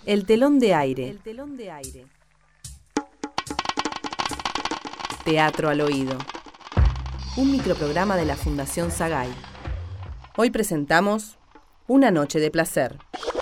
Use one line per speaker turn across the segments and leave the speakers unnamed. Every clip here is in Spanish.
El telón de aire. Teatro al oído. Un microprograma de la Fundación Sagay. Hoy presentamos Una noche de placer.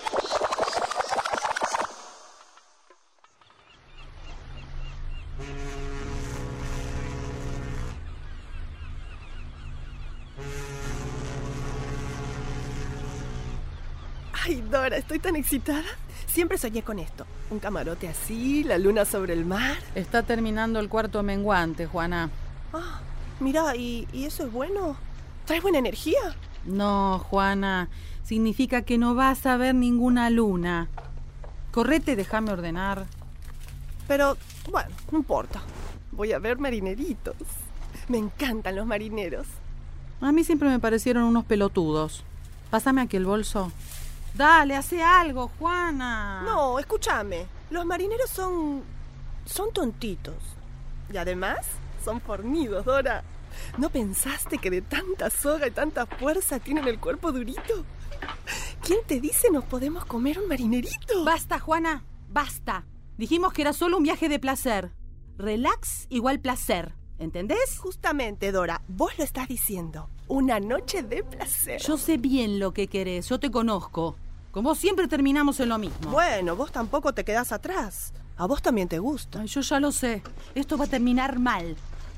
Ay, Dora, estoy tan excitada. Siempre soñé con esto. Un camarote así, la luna sobre el mar.
Está terminando el cuarto menguante, Juana.
Ah, mira, ¿y eso es bueno? ¿Trae buena energía?
No, Juana. Significa que no vas a ver ninguna luna. Correte, déjame ordenar.
Pero, bueno, no importa. Voy a ver marineritos. Me encantan los marineros.
A mí siempre me parecieron unos pelotudos. Pásame aquí el bolso. Dale, hace algo, Juana.
No, escúchame. Los marineros son tontitos. Y además, son fornidos, Dora. ¿No pensaste que de tanta soga y tanta fuerza tienen el cuerpo durito? ¿Quién te dice nos podemos comer un marinerito?
Basta, Juana, basta. Dijimos que era solo un viaje de placer. Relax igual placer, ¿entendés?
Justamente, Dora, vos lo estás diciendo. Una noche de placer.
Yo sé bien lo que querés, yo te conozco. Con vos siempre terminamos en lo mismo.
Bueno, vos tampoco te quedás atrás. A vos también te gusta.
Ay, yo ya lo sé. Esto va a terminar mal.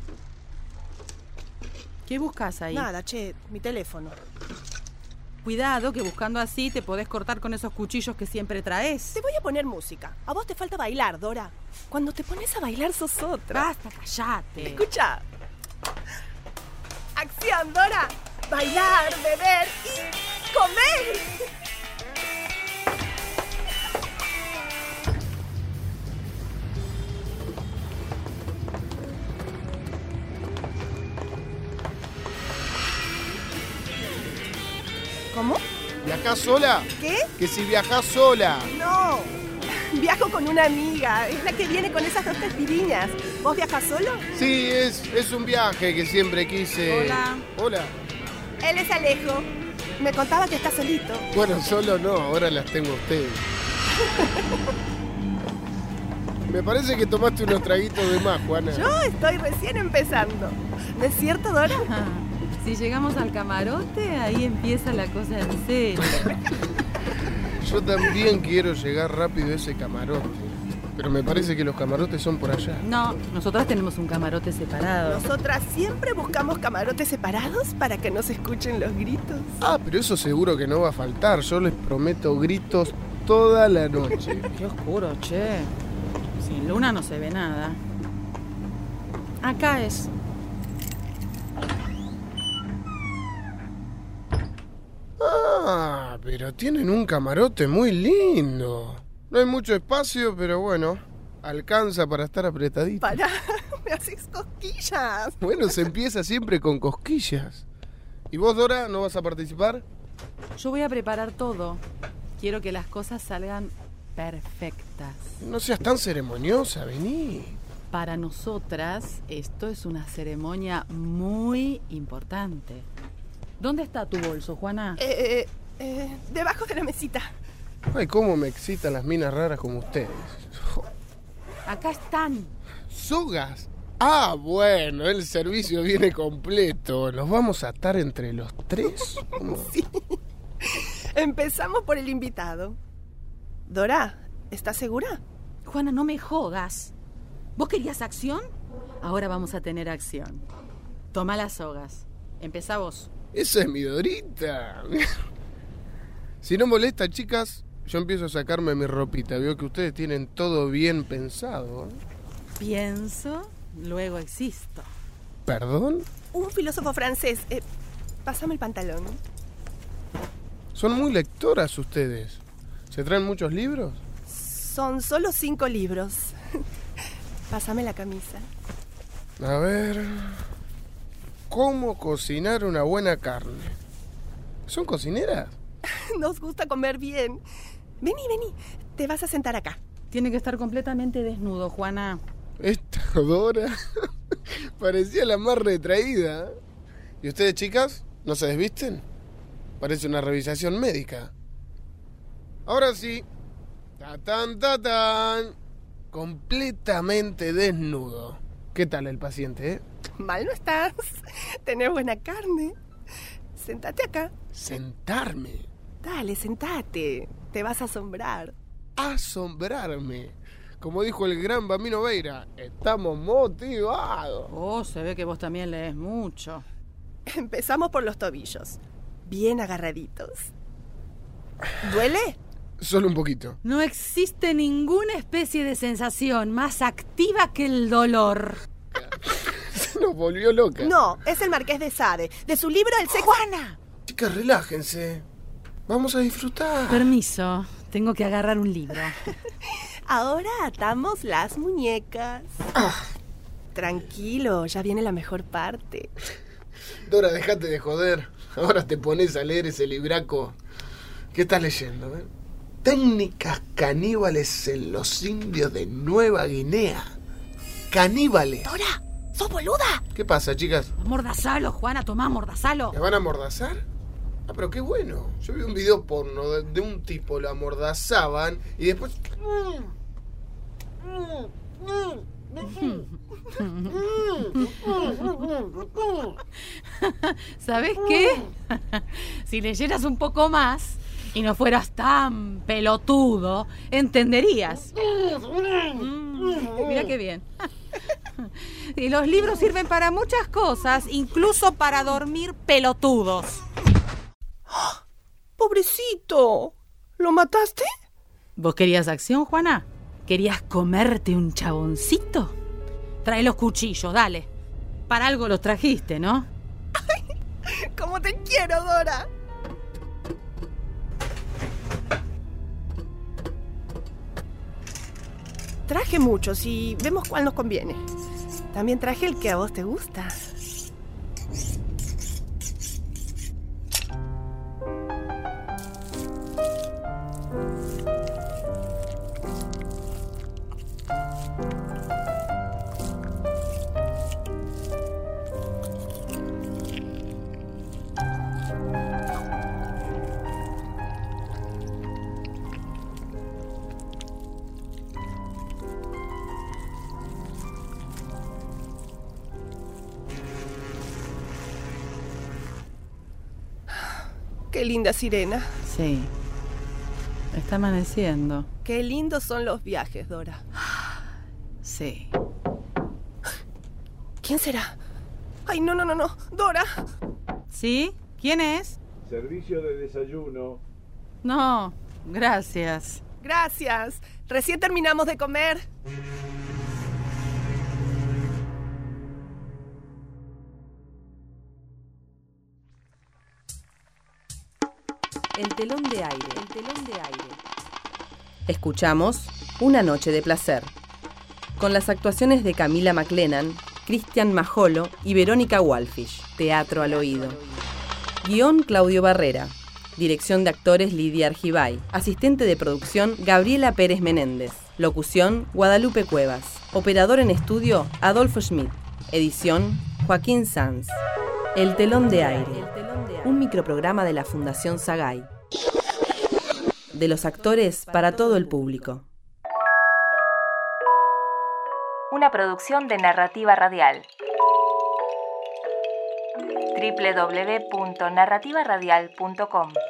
¿Qué buscas ahí?
Nada, mi teléfono.
Cuidado, que buscando así te podés cortar con esos cuchillos que siempre traes.
Te voy a poner música. A vos te falta bailar, Dora. Cuando te pones a bailar sos otra.
Basta, callate.
Escucha. ¡Acción, Dora! Bailar, beber y comer. ¿Cómo?
¿Viajás sola?
¿Qué?
Que si viajás sola.
No, viajo con una amiga. Es la que viene con esas dos tespiriñas. ¿Vos viajas solo?
Sí, es un viaje que siempre quise.
Hola.
Hola.
Él es Alejo. Me contaba que está solito.
Bueno, solo no, ahora las tengo a ustedes. Me parece que tomaste unos traguitos de más, Juana.
Yo estoy recién empezando. ¿No es cierto, Dora?
Si llegamos al camarote, ahí empieza la cosa en serio.
Yo también quiero llegar rápido a ese camarote. Pero me parece que los camarotes son por allá.
No, nosotras tenemos un camarote separado.
Nosotras siempre buscamos camarotes separados para que no se escuchen los gritos.
Ah, pero eso seguro que no va a faltar. Yo les prometo gritos toda la noche.
Qué oscuro, che. Sin luna no se ve nada. Acá es.
Ah, pero tienen un camarote muy lindo. No hay mucho espacio, pero bueno, alcanza para estar apretadito.
Pará, me haces cosquillas.
Bueno, se empieza siempre con cosquillas. ¿Y vos, Dora, no vas a participar?
Yo voy a preparar todo. Quiero que las cosas salgan perfectas.
No seas tan ceremoniosa, vení.
Para nosotras, esto es una ceremonia muy importante. ¿Dónde está tu bolso, Juana?
Debajo de la mesita.
Ay, cómo me excitan las minas raras como ustedes.
Acá están.
¿Sogas? Ah, bueno, el servicio viene completo. ¿Nos vamos a atar entre los tres?
Sí. Empezamos por el invitado. Dora, ¿estás segura?
Juana, no me jodas. ¿Vos querías acción? Ahora vamos a tener acción. Toma las sogas. Empezá vos.
Esa es mi Dorita. Si no molesta, chicas, yo empiezo a sacarme mi ropita. Veo que ustedes tienen todo bien pensado.
Pienso, luego existo.
¿Perdón?
Un filósofo francés. Pásame el pantalón.
Son muy lectoras ustedes. ¿Se traen muchos libros?
Son solo 5 libros. Pásame la camisa.
A ver... ¿Cómo cocinar una buena carne? ¿Son cocineras?
Nos gusta comer bien. Vení. Te vas a sentar acá.
Tiene que estar completamente desnudo, Juana.
Esta Dora parecía la más retraída. ¿Y ustedes, chicas, no se desvisten? Parece una revisación médica. Ahora sí, Tatán, tatán. Completamente desnudo. ¿Qué tal el paciente,
Mal no estás. Tenés buena carne. Sentate acá.
Sentarme.
Dale, sentate. Te vas a asombrar.
Asombrarme. Como dijo el gran Bambino Veira, estamos motivados.
Oh, se ve que vos también lees mucho.
Empezamos por los tobillos. Bien agarraditos. ¿Duele?
Solo un poquito.
No existe ninguna especie de sensación más activa que el dolor.
Se nos volvió loca.
No, es el Marqués de Sade. De su libro El sexo...
¡Juana!
Chicas, relájense. Vamos a disfrutar.
Permiso, tengo que agarrar un libro.
Ahora atamos las muñecas. Tranquilo, ya viene la mejor parte.
Dora, déjate de joder. Ahora te pones a leer ese libraco. ¿Qué estás leyendo? Técnicas caníbales en los indios de Nueva Guinea. ¡Caníbales!
¡Dora! ¡Sos boluda!
¿Qué pasa, chicas?
Mordazalo, Juana, tomá, mordazalo.
¿Me van a amordazar? Ah, pero qué bueno. Yo vi un video porno de un tipo, lo amordazaban y después...
¿Sabés qué? Si leyeras un poco más y no fueras tan pelotudo, entenderías. Mira qué bien. Y los libros sirven para muchas cosas, incluso para dormir pelotudos.
¡Pobrecito! ¿Lo mataste?
¿Vos querías acción, Juana? ¿Querías comerte un chaboncito? Trae los cuchillos, dale. Para algo los trajiste, ¿no?
¡Cómo te quiero, Dora! Traje muchos y vemos cuál nos conviene. También traje el que a vos te gusta. Qué linda sirena.
Sí. Está amaneciendo.
Qué lindos son los viajes, Dora.
Sí.
¿Quién será? Ay, no, Dora.
¿Sí? ¿Quién es?
Servicio de desayuno.
No, gracias.
Gracias. Recién terminamos de comer.
El telón de aire. Escuchamos Una noche de placer, con las actuaciones de Camila McLennan, Cristian Majolo y Verónica Walfish. Teatro al oído. Guión Claudio Barrera. Dirección de actores Lidia Argibay. Asistente de producción Gabriela Pérez Menéndez. Locución Guadalupe Cuevas. Operador en estudio Adolfo Schmidt. Edición Joaquín Sanz. El telón de aire. Un microprograma de la Fundación Sagay. De los actores para todo el público.
Una producción de Narrativa Radial. www.narrativaradial.com